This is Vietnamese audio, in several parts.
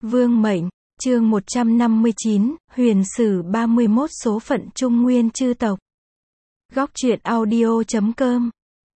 Vương mệnh, chương 159, huyền sử 31 số phận Trung Nguyên chư tộc. Góc truyện audio.com.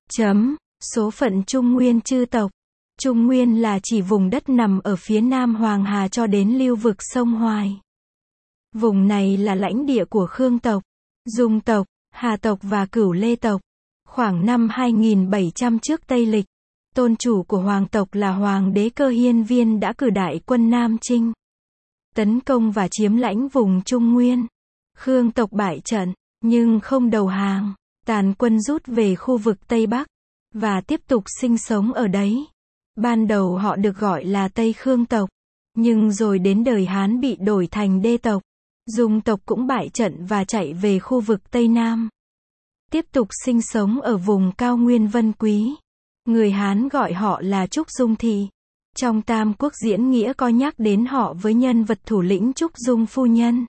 Số phận Trung Nguyên chư tộc. Trung Nguyên là chỉ vùng đất nằm ở phía nam Hoàng Hà cho đến lưu vực sông Hoài. Vùng này là lãnh địa của Khương tộc, Dung tộc, Hà tộc và Cửu Lê tộc. Khoảng năm 2700 trước Tây lịch, tôn chủ của hoàng tộc là Hoàng đế Cơ Hiên Viên đã cử đại quân Nam Chinh, tấn công và chiếm lãnh vùng Trung Nguyên. Khương tộc bại trận, nhưng không đầu hàng, tàn quân rút về khu vực Tây Bắc, và tiếp tục sinh sống ở đấy. Ban đầu họ được gọi là Tây Khương tộc, nhưng rồi đến đời Hán bị đổi thành Đê tộc. Dung tộc cũng bại trận và chạy về khu vực Tây Nam, tiếp tục sinh sống ở vùng cao nguyên Vân Quý. Người Hán gọi họ là Trúc Dung Thị. Trong Tam Quốc diễn nghĩa có nhắc đến họ với nhân vật thủ lĩnh Trúc Dung phu nhân.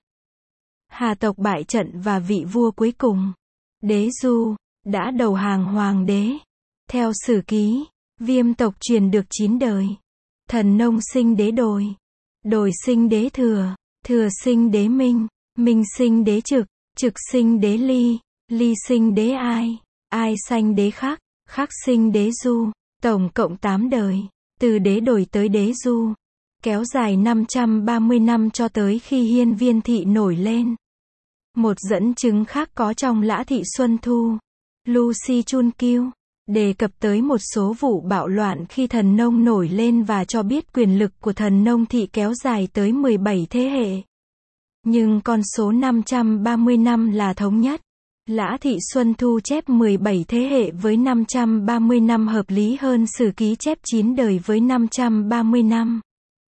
Hà tộc bại trận và vị vua cuối cùng, Đế Du, đã đầu hàng hoàng đế. Theo sử ký, Viêm tộc truyền được 9 đời. Thần nông sinh đế Đồi, Đồi sinh đế Thừa, Thừa sinh đế Minh, Minh sinh đế Trực, Trực sinh đế Ly, Ly sinh đế Ai, Ai sanh đế Khắc, Khắc sinh đế Du. Tổng cộng 8 đời, từ đế Đồi tới đế Du, kéo dài 530 năm cho tới khi Hiên Viên thị nổi lên. Một dẫn chứng khác có trong Lã Thị Xuân Thu, Lucy Chun Kiêu, đề cập tới một số vụ bạo loạn khi thần nông nổi lên và cho biết quyền lực của thần nông thị kéo dài tới 17 thế hệ. Nhưng con số 530 năm là thống nhất. Lã Thị Xuân Thu chép 17 thế hệ với 530 năm hợp lý hơn sử ký chép 9 đời với 530 năm.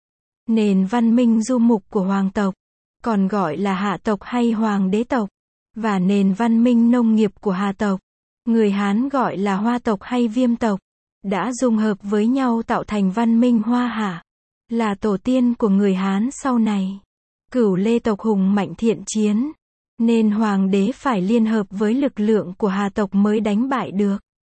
Nền văn minh du mục của hoàng tộc, còn gọi là Hạ tộc hay Hoàng đế tộc, và nền văn minh nông nghiệp của Hà tộc, người Hán gọi là Hoa tộc hay Viêm tộc, đã dung hợp với nhau tạo thành văn minh Hoa Hạ, là tổ tiên của người Hán sau này. Cửu Lê tộc hùng mạnh thiện chiến, nên hoàng đế phải liên hợp với lực lượng của Hà tộc mới đánh bại được.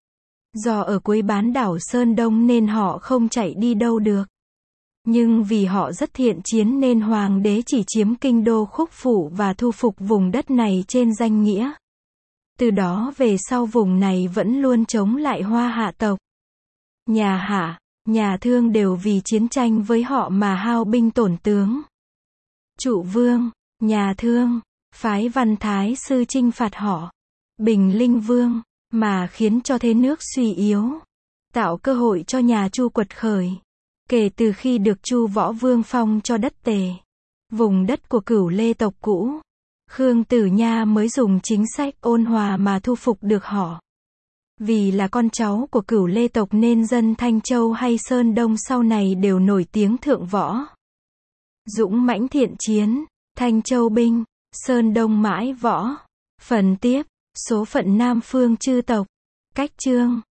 Do ở cuối bán đảo Sơn Đông nên họ không chạy đi đâu được. Nhưng vì họ rất thiện chiến nên hoàng đế chỉ chiếm kinh đô Khúc Phủ và thu phục vùng đất này trên danh nghĩa. Từ đó về sau vùng này vẫn luôn chống lại Hoa Hạ tộc. Nhà Hạ, nhà Thương đều vì chiến tranh với họ mà hao binh tổn tướng. Trụ Vương, nhà Thương, phái Văn Thái Sư chinh phạt họ. Bình Linh Vương, mà khiến cho thế nước suy yếu, tạo cơ hội cho nhà Chu quật khởi. Kể từ khi được Chu Võ Vương phong cho đất Tề, vùng đất của Cửu Lê tộc cũ, Khương Tử Nha mới dùng chính sách ôn hòa mà thu phục được họ. Vì là con cháu của Cửu Lê tộc nên dân Thanh Châu hay Sơn Đông sau này đều nổi tiếng thượng võ, dũng mãnh thiện chiến. Thanh Châu binh, Sơn Đông mãi võ. Phần tiếp, số phận Nam Phương chư tộc. Cách chương